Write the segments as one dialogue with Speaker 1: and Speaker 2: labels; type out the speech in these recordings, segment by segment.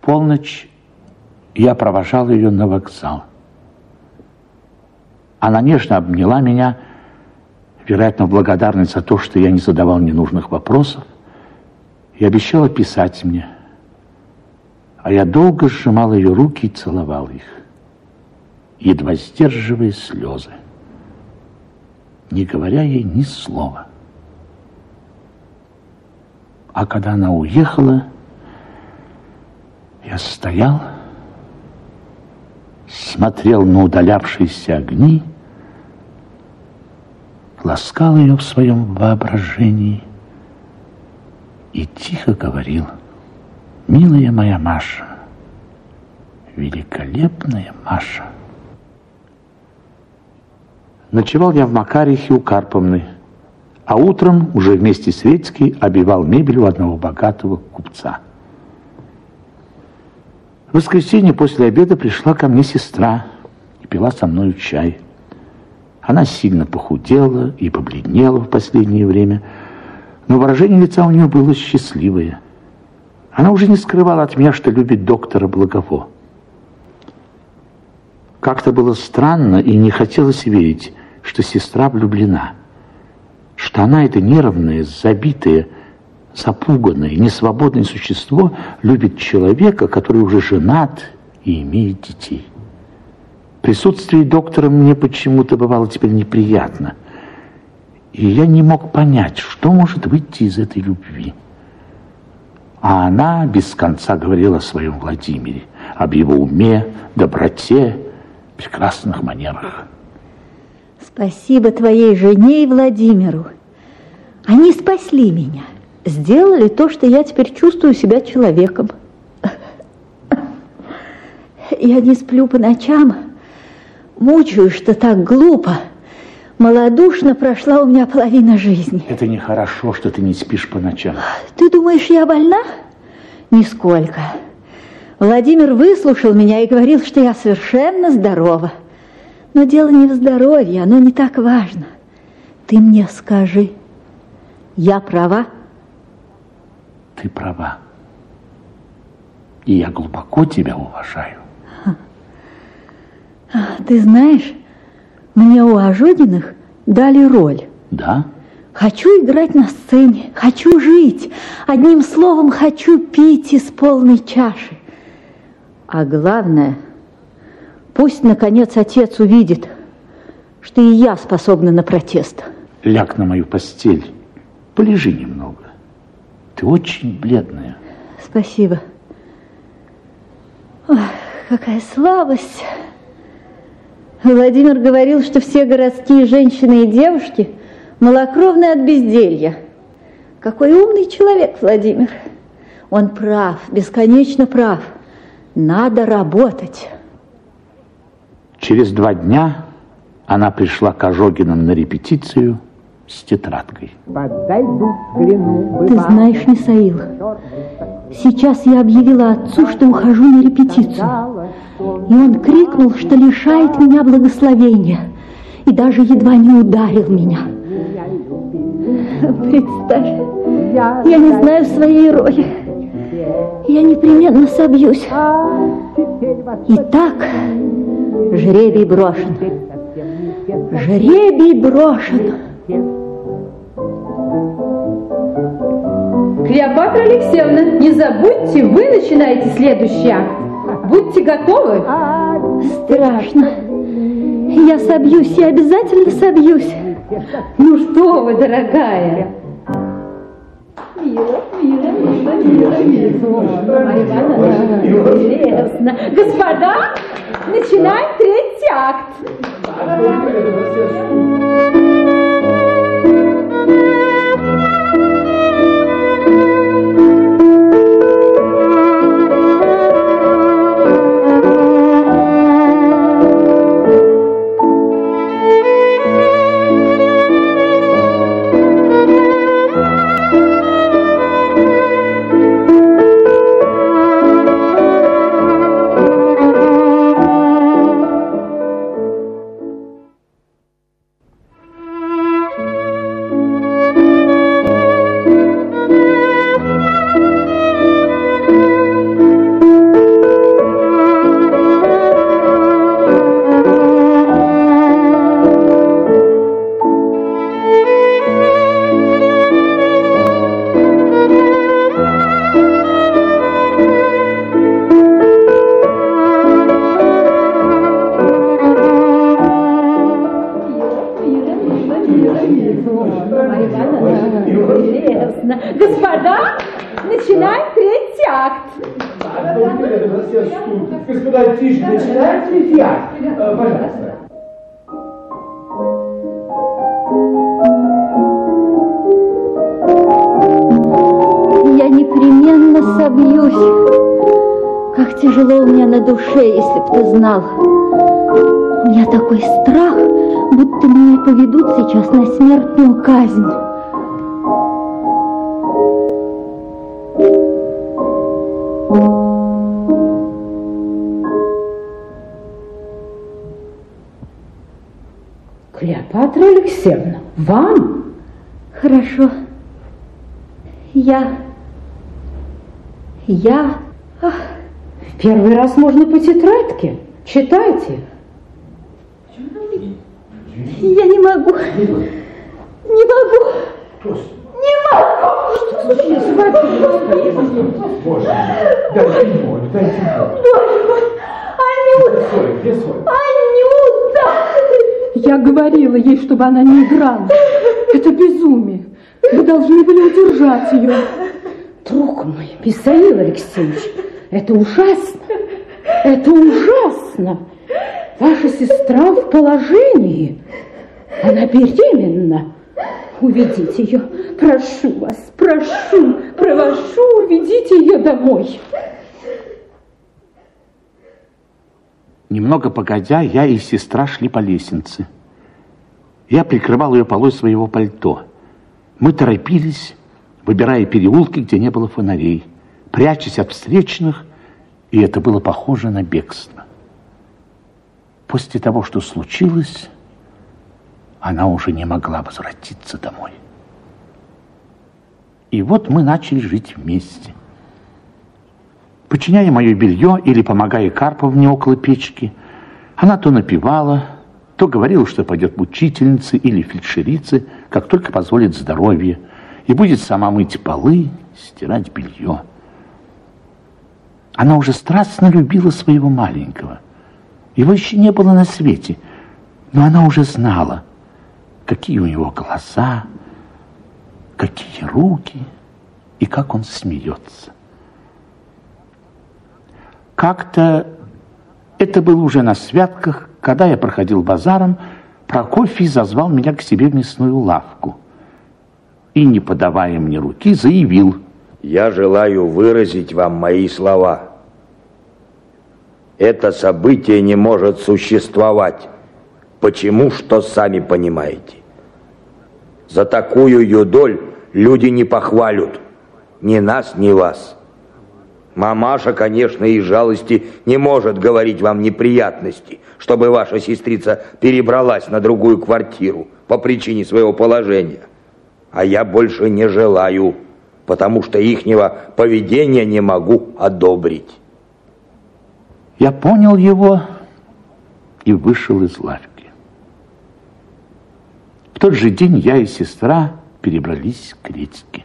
Speaker 1: полночь я провожал ее на вокзал. Она нежно обняла меня, вероятно, в благодарность за то, что я не задавал ненужных вопросов, и обещала писать мне. А я долго сжимал ее руки и целовал их, едва сдерживая слезы, не говоря ей ни слова. А когда она уехала, я стоял, смотрел на удалявшиеся огни, ласкал ее в своем воображении и тихо говорил: «Милая моя Маша, великолепная Маша». Ночевал я в Макарихе у Карповны, а утром уже вместе с Редьской обивал мебель у одного богатого купца. В воскресенье после обеда пришла ко мне сестра и пила со мною чай. Она сильно похудела и побледнела в последнее время, но выражение лица у нее было счастливое. Она уже не скрывала от меня, что любит доктора Благово. Как-то было странно и не хотелось верить, что сестра влюблена, что она, это нервное, забитое, запуганное, несвободное существо, любит человека, который уже женат и имеет детей. Присутствие доктора мне почему-то бывало теперь неприятно, и я не мог понять, что может выйти из этой любви. А она без конца говорила о своем Владимире, об его уме, доброте, прекрасных манерах.
Speaker 2: Спасибо твоей жене и Владимиру. Они спасли меня, сделали то, что я теперь чувствую себя человеком. Я не сплю по ночам, мучаюсь, что так глупо. Малодушно прошла у меня половина жизни.
Speaker 1: Это нехорошо, что ты не спишь по ночам.
Speaker 2: Ты думаешь, я больна? Нисколько. Владимир выслушал меня и говорил, что я совершенно здорова. Но дело не в здоровье, оно не так важно. Ты мне скажи, я права?
Speaker 1: Ты права. И я глубоко тебя уважаю.
Speaker 2: Ты знаешь, мне у Ажудиных дали роль.
Speaker 1: Да?
Speaker 2: Хочу играть на сцене, хочу жить. Одним словом, хочу пить из полной чаши. А главное, пусть, наконец, отец увидит, что и я способна на протест.
Speaker 1: Ляг на мою постель, полежи немного. Ты очень бледная.
Speaker 2: Спасибо. Ой, какая слабость. Владимир говорил, что все городские женщины и девушки малокровные от безделья. Какой умный человек, Владимир. Он прав, бесконечно прав. Надо работать.
Speaker 1: Через 2 дня она пришла к Ожогиным на репетицию с тетрадкой.
Speaker 2: Ты знаешь, Мисаил, сейчас я объявила отцу, что ухожу на репетицию. И он крикнул, что лишает меня благословения. И даже едва не ударил меня. Представь, я не знаю своей роли. Я непременно собьюсь. Итак, жребий брошен. Жребий брошен.
Speaker 3: Клеопатра Алексеевна, не забудьте, вы начинаете следующий акт. Будьте готовы.
Speaker 2: Страшно. Я собьюсь, я обязательно собьюсь.
Speaker 3: Ну что вы, дорогая? Мило. Интересно. Господа, начинаем 3-й акт. начинаем третий акт.
Speaker 4: Господа, тише, начинаем третий акт. Пожалуйста.
Speaker 2: Я непременно собьюсь. Как тяжело у меня на душе, если б ты знал. У меня такой страх, будто меня поведут сейчас на смертную казнь.
Speaker 3: Клеопатра Алексеевна, вам?
Speaker 2: Хорошо. Я...
Speaker 3: В первый раз можно по тетрадке. Читайте.
Speaker 2: Я не могу. Не могу. Не могу.
Speaker 3: Что случилось?
Speaker 4: Боже, дайте волю, дайте волю.
Speaker 2: Боже мой, Анюта!
Speaker 4: Где соль?
Speaker 2: Анюта!
Speaker 3: Я говорила ей, чтобы она не играла. Это безумие. Вы должны были удержать ее. Друг мой, Михаил Алексеевич, это ужасно. Это ужасно. Ваша сестра в положении. Она беременна. Уведите ее. Прошу вас, прошу, уведите ее домой.
Speaker 1: Немного погодя, я и сестра шли по лестнице. Я прикрывал ее полой своего пальто. Мы торопились, выбирая переулки, где не было фонарей, прячась от встречных, и это было похоже на бегство. После того, что случилось, она уже не могла возвратиться домой. И вот мы начали жить вместе. Починяя мое белье или помогая Карповне около печки, она то напевала, то говорила, что пойдет в учительницы или фельдшерицы, как только позволит здоровье, и будет сама мыть полы, стирать белье. Она уже страстно любила своего маленького. Его еще не было на свете, но она уже знала, какие у него глаза, какие руки и как он смеется. Как-то, это было уже на святках, когда я проходил базаром, Прокофий зазвал меня к себе в мясную лавку и, не подавая мне руки, заявил:
Speaker 5: «Я желаю выразить вам мои слова. Это событие не может существовать. Почему, что сами понимаете. За такую юдоль люди не похвалят ни нас, ни вас. Мамаша, конечно, из жалости не может говорить вам неприятности, чтобы ваша сестрица перебралась на другую квартиру по причине своего положения. А я больше не желаю, потому что ихнего поведения не могу одобрить».
Speaker 1: Я понял его и вышел из лавки. В тот же день я и сестра перебрались к Редьке.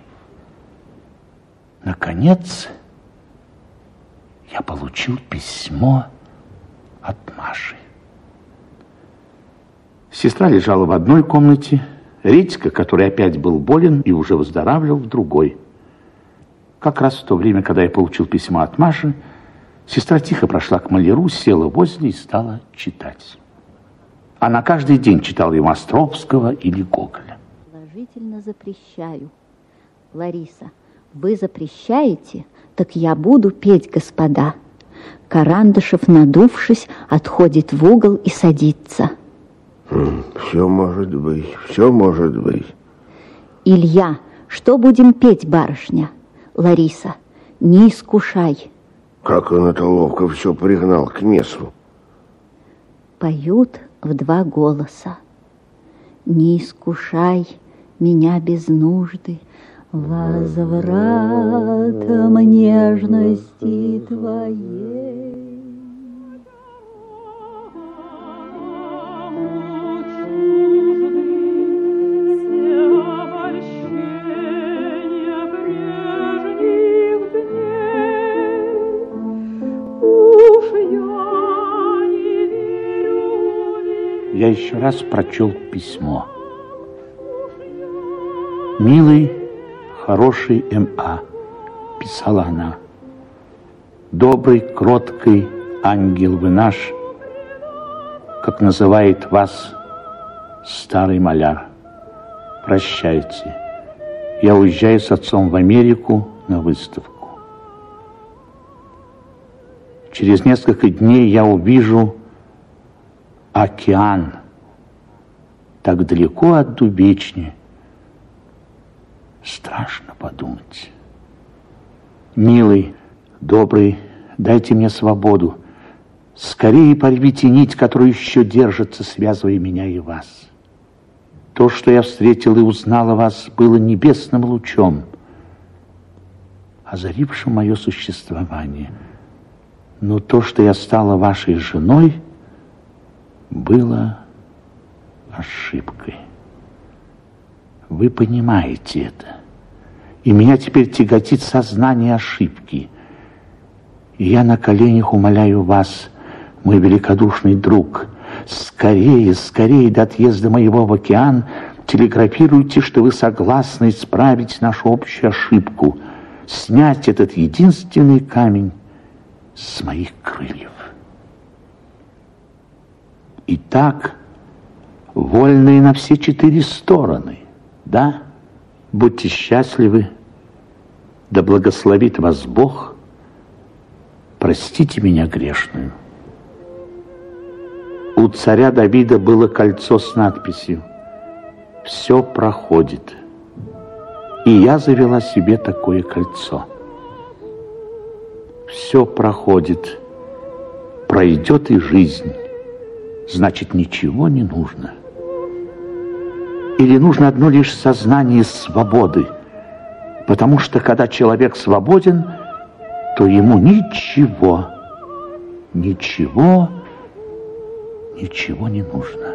Speaker 1: Наконец, я получил письмо от Маши. Сестра лежала в одной комнате, Редька, который опять был болен и уже выздоравливал, в другой. Как раз в то время, когда я получил письмо от Маши, сестра тихо прошла к маляру, села возле и стала читать. Она каждый день читала ему Островского или Гоголя.
Speaker 2: Положительно запрещаю. Лариса, вы запрещаете, так я буду петь, господа. Карандашев, надувшись, отходит в угол и садится.
Speaker 6: Все может быть, все может быть.
Speaker 2: Илья, что будем петь, барышня? Лариса, не искушай.
Speaker 6: Как он это ловко все пригнал к месту.
Speaker 2: Поют в два голоса. Не искушай меня без нужды возвратом нежности твоей.
Speaker 1: Я еще раз прочел письмо. «Милый, хороший М.А., писала она. Добрый, кроткий ангел вы наш, как называет вас старый маляр. Прощайте. Я уезжаю с отцом в Америку на выставку. Через несколько дней я увижу океан, так далеко от Дубечни. Страшно подумать. Милый, добрый, дайте мне свободу. Скорее порвите нить, которая еще держится, связывая меня и вас. То, что я встретил и узнал о вас, было небесным лучом, озарившим мое существование. Но то, что я стала вашей женой, было ошибкой. Вы понимаете это. И меня теперь тяготит сознание ошибки. И я на коленях умоляю вас, мой великодушный друг, скорее, скорее до отъезда моего в океан телеграфируйте, что вы согласны исправить нашу общую ошибку, снять этот единственный камень с моих крыльев. Итак, вольные на все 4 стороны, да? Будьте счастливы, да благословит вас Бог, простите меня грешную. У царя Давида было кольцо с надписью «Все проходит». И я завела себе такое кольцо. Все проходит, пройдет и жизнь, значит, ничего не нужно. Или нужно одно лишь сознание свободы, потому что, когда человек свободен, то ему ничего не нужно.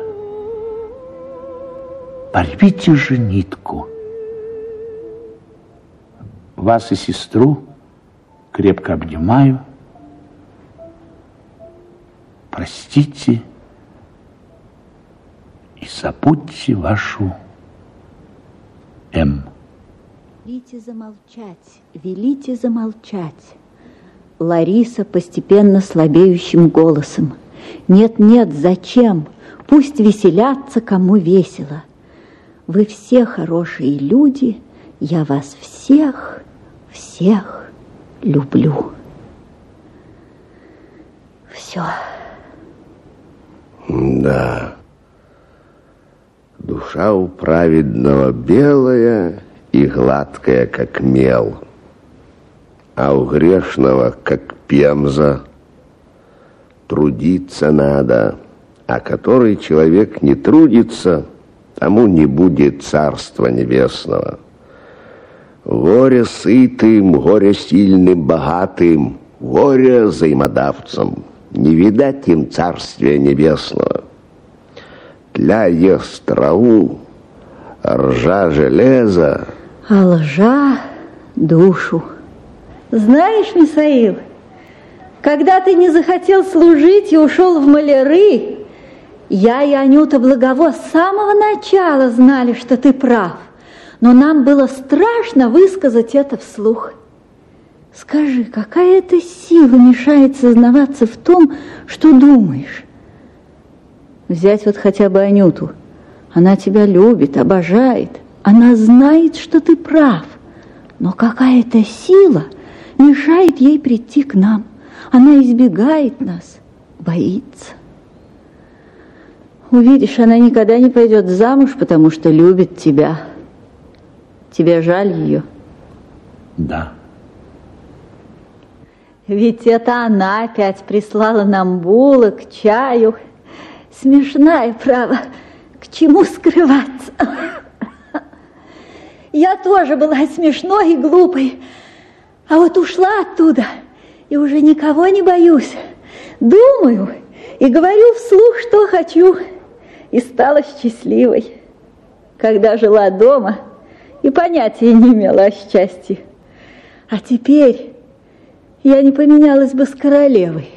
Speaker 1: Порвите же нитку. Вас и сестру крепко обнимаю. Простите и забудьте вашу М.
Speaker 2: Велите замолчать. Лариса постепенно слабеющим голосом. Нет, нет, зачем? Пусть веселятся, кому весело. Вы все хорошие люди, я вас всех люблю. Все.
Speaker 6: Да. Душа у праведного белая и гладкая, как мел, а у грешного, как пемза. Трудиться надо, а который человек не трудится, тому не будет царства небесного. Горе сытым, горе сильным, богатым, горе взаимодавцам, не видать им царствия небесного. Тля ест траву, ржа железо,
Speaker 2: а лжа душу. Знаешь, Михаил, когда ты не захотел служить и ушел в маляры, я и Анюта Благово с самого начала знали, что ты прав, но нам было страшно высказать это вслух. Скажи, какая это сила мешает сознаваться в том, что думаешь? Взять вот хотя бы Анюту. Она тебя любит, обожает. Она знает, что ты прав. Но какая-то сила мешает ей прийти к нам. Она избегает нас, боится. Увидишь, она никогда не пойдет замуж, потому что любит тебя. Тебе жаль ее?
Speaker 1: Да.
Speaker 2: Ведь это она опять прислала нам булок, чаю. Смешная, право, к чему скрываться? Я тоже была смешной и глупой, а вот ушла оттуда и уже никого не боюсь. Думаю и говорю вслух, что хочу, и стала счастливой. Когда жила дома, и понятия не имела о счастье. А теперь я не поменялась бы с королевой.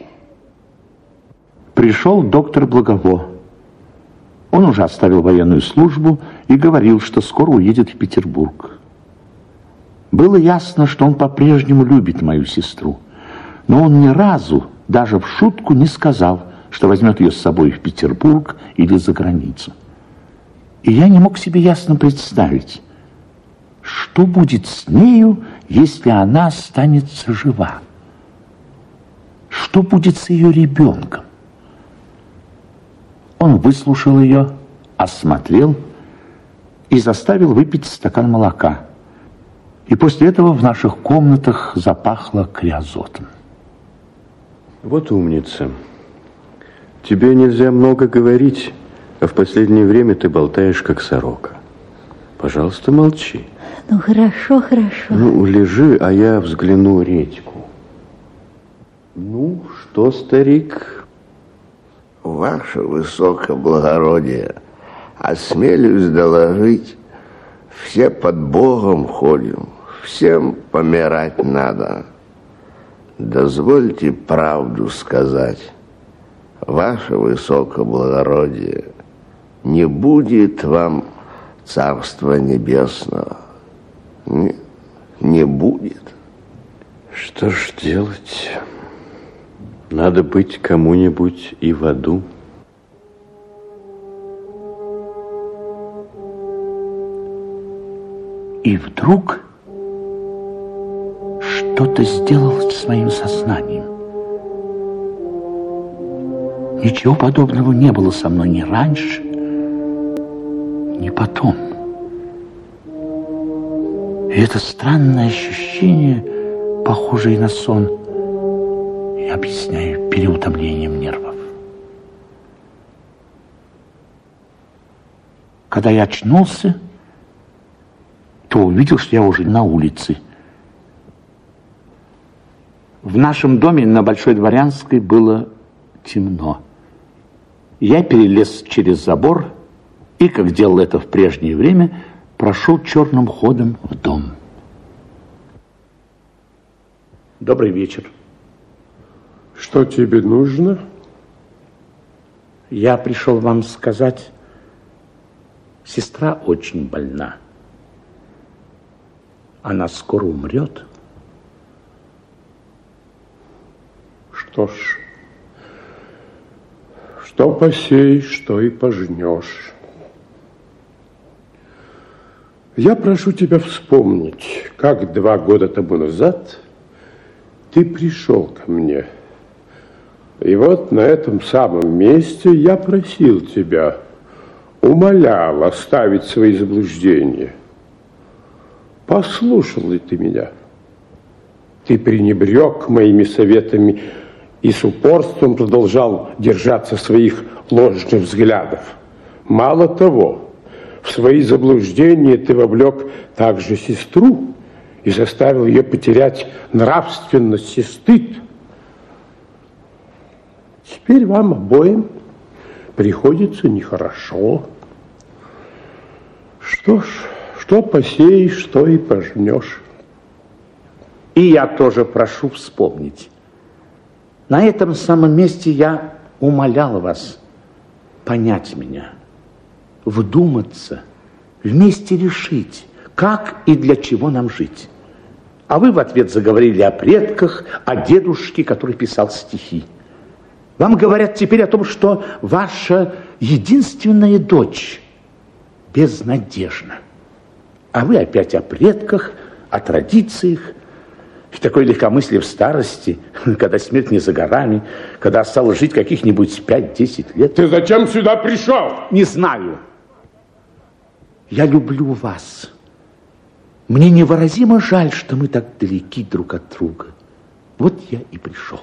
Speaker 1: Пришел доктор Благово. Он уже оставил военную службу и говорил, что скоро уедет в Петербург. Было ясно, что он по-прежнему любит мою сестру, но он ни разу, даже в шутку, не сказал, что возьмет ее с собой в Петербург или за границу. И я не мог себе ясно представить, что будет с нею, если она останется жива. Что будет с ее ребенком? Он выслушал ее, осмотрел и заставил выпить стакан молока. И после этого в наших комнатах запахло криозотом.
Speaker 7: Вот умница. Тебе нельзя много говорить, а в последнее время ты болтаешь, как сорока. Пожалуйста, молчи.
Speaker 2: Ну, хорошо, хорошо.
Speaker 7: Ну, лежи, а я взгляну редьку. Ну, что, старик?
Speaker 6: Ваше высокоблагородие, осмелюсь доложить, все под Богом ходим, всем помирать надо. Дозвольте правду сказать, ваше высокоблагородие, не будет вам Царства Небесного. Не будет.
Speaker 7: Что ж делать? Надо быть кому-нибудь и в аду.
Speaker 1: И вдруг что-то сделалось с моим сознанием. Ничего подобного не было со мной ни раньше, ни потом. И это странное ощущение, похожее на сон, я объясняю переутомлением нервов. Когда я очнулся, то увидел, что я уже на улице. В нашем доме на Большой Дворянской было темно. Я перелез через забор и, как делал это в прежнее время, прошел черным ходом в дом. Добрый вечер.
Speaker 8: Что тебе нужно?
Speaker 1: Я пришел вам сказать, сестра очень больна. Она скоро умрет.
Speaker 8: Что ж, что посеешь, то и пожнешь. Я прошу тебя вспомнить, как 2 года тому назад ты пришел ко мне. И вот на этом самом месте я просил тебя, умолял оставить свои заблуждения. Послушал ли ты меня? Ты пренебрег моими советами и с упорством продолжал держаться своих ложных взглядов. Мало того, в свои заблуждения ты вовлек также сестру и заставил ее потерять нравственность и стыд. Теперь вам обоим приходится нехорошо. Что ж, что посеешь, то и пожнешь.
Speaker 1: И я тоже прошу вспомнить. На этом самом месте я умолял вас понять меня, вдуматься, вместе решить, как и для чего нам жить. А вы в ответ заговорили о предках, о дедушке, который писал стихи. Вам говорят теперь о том, что ваша единственная дочь безнадежна. А вы опять о предках, о традициях. И такое легкомыслие в старости, когда смерть не за горами, когда осталось жить каких-нибудь 5-10 лет.
Speaker 8: Ты зачем сюда пришел?
Speaker 1: Не знаю. Я люблю вас. Мне невыразимо жаль, что мы так далеки друг от друга. Вот я и пришел.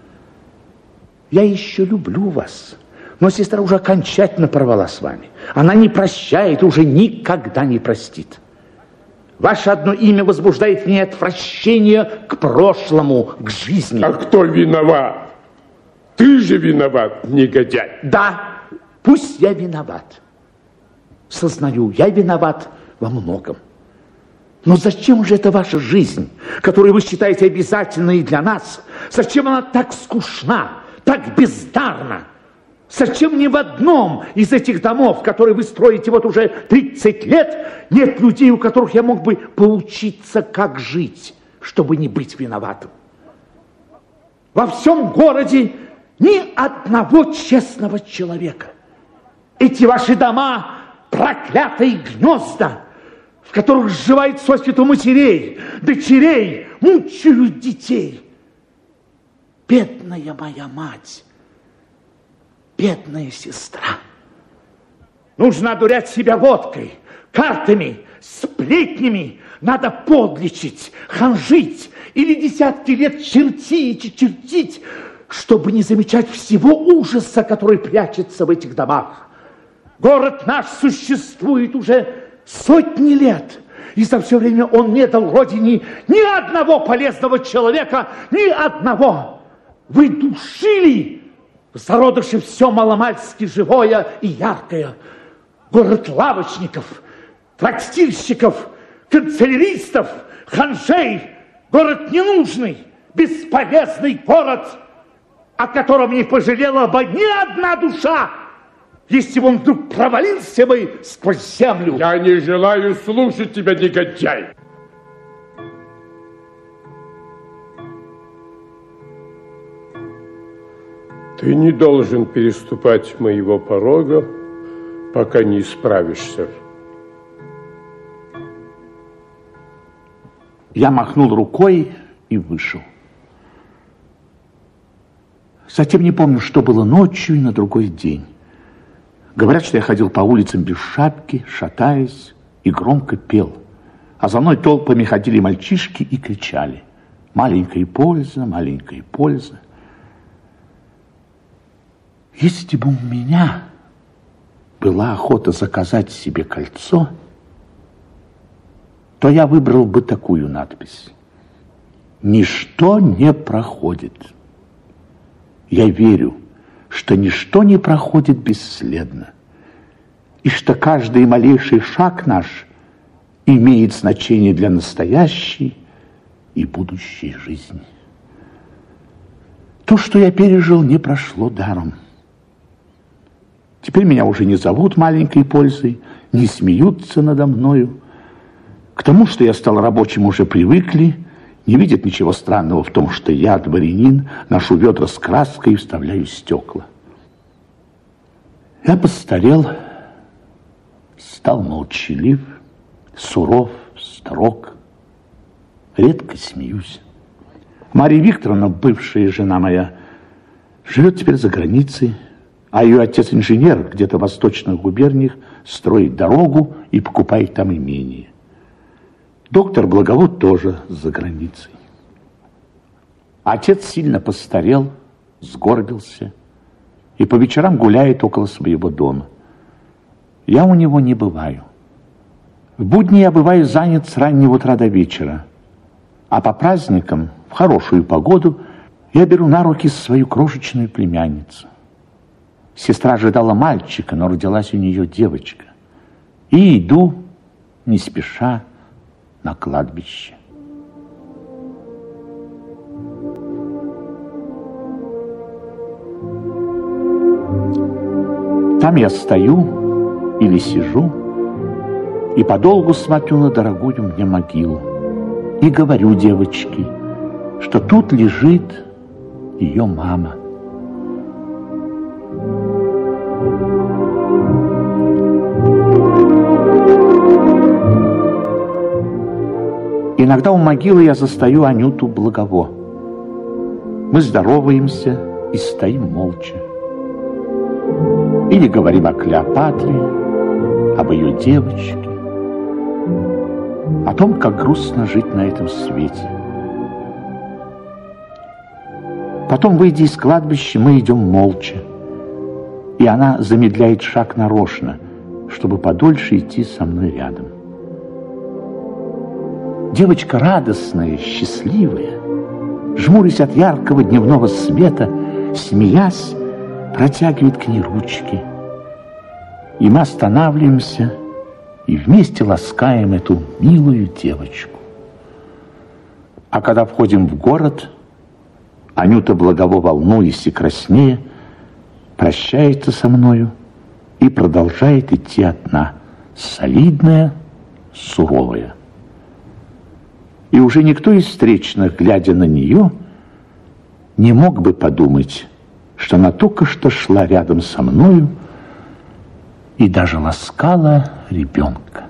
Speaker 1: Я еще люблю вас. Но сестра уже окончательно порвала с вами. Она не прощает и уже никогда не простит. Ваше одно имя возбуждает в ней отвращение к прошлому, к жизни.
Speaker 8: А кто виноват? Ты же виноват, негодяй.
Speaker 1: Да, пусть я виноват. Сознаю, я виноват во многом. Но зачем же эта ваша жизнь, которую вы считаете обязательной для нас? Зачем она так скучна, так бездарна? Зачем ни в одном из этих домов, которые вы строите вот уже 30 лет, нет людей, у которых я мог бы поучиться, как жить, чтобы не быть виноватым? Во всем городе ни одного честного человека. Эти ваши дома – проклятые гнезда, в которых сживают сосвету матерей, дочерей, мучают детей. Бедная моя мать, бедная сестра. Нужно одурять себя водкой, картами, сплетнями. Надо подлечить, ханжить или десятки лет чертить и чертить, чтобы не замечать всего ужаса, который прячется в этих домах. Город наш существует уже сотни лет, и за все время он не дал родине ни одного полезного человека, ни одного. Вы душили в зародыше все маломальски живое и яркое. Город лавочников, трактирщиков, канцеляристов, ханжей. Город ненужный, бесполезный город, о котором не пожалела бы ни одна душа, если бы он вдруг провалился бы сквозь землю.
Speaker 8: Я не желаю слушать тебя, негодяй. Ты не должен переступать моего порога, пока не исправишься.
Speaker 1: Я махнул рукой и вышел. Затем не помню, что было ночью и на другой день. Говорят, что я ходил по улицам без шапки, шатаясь, и громко пел. А за мной толпами ходили мальчишки и кричали: «Маленькая польза, маленькая польза». Если бы у меня была охота заказать себе кольцо, то я выбрал бы такую надпись: «Ничто не проходит». Я верю, что ничто не проходит бесследно, и что каждый малейший шаг наш имеет значение для настоящей и будущей жизни. То, что я пережил, не прошло даром. Теперь меня уже не зовут маленькой пользой, не смеются надо мною. К тому, что я стал рабочим, уже привыкли, не видят ничего странного в том, что я, дворянин, ношу ведра с краской и вставляю стекла. Я постарел, стал молчалив, суров, строг, редко смеюсь. Марья Викторовна, бывшая жена моя, живет теперь за границей, а ее отец инженер где-то в восточных губерниях строит дорогу и покупает там имение. Доктор Благовод тоже за границей. Отец сильно постарел, сгорбился и по вечерам гуляет около своего дома. Я у него не бываю. В будни я бываю занят с раннего утра до вечера, а по праздникам, в хорошую погоду, я беру на руки свою крошечную племянницу. Сестра ожидала мальчика, но родилась у нее девочка. И иду, не спеша, на кладбище. Там я стою или сижу и подолгу смотрю на дорогую мне могилу и говорю девочке, что тут лежит ее мама. Иногда у могилы я застаю Анюту Благово. Мы здороваемся и стоим молча. Или говорим о Клеопатре, об ее девочке, о том, как грустно жить на этом свете. Потом, выйдя из кладбища, мы идем молча, и она замедляет шаг нарочно, чтобы подольше идти со мной рядом. Девочка радостная, счастливая, жмурясь от яркого дневного света, смеясь, протягивает к ней ручки. И мы останавливаемся и вместе ласкаем эту милую девочку. А когда входим в город, Анюта Благово, волнуясь и краснея, прощается со мною и продолжает идти одна, солидная, суровая. И уже никто из встречных, глядя на нее, не мог бы подумать, что она только что шла рядом со мною и даже ласкала ребенка.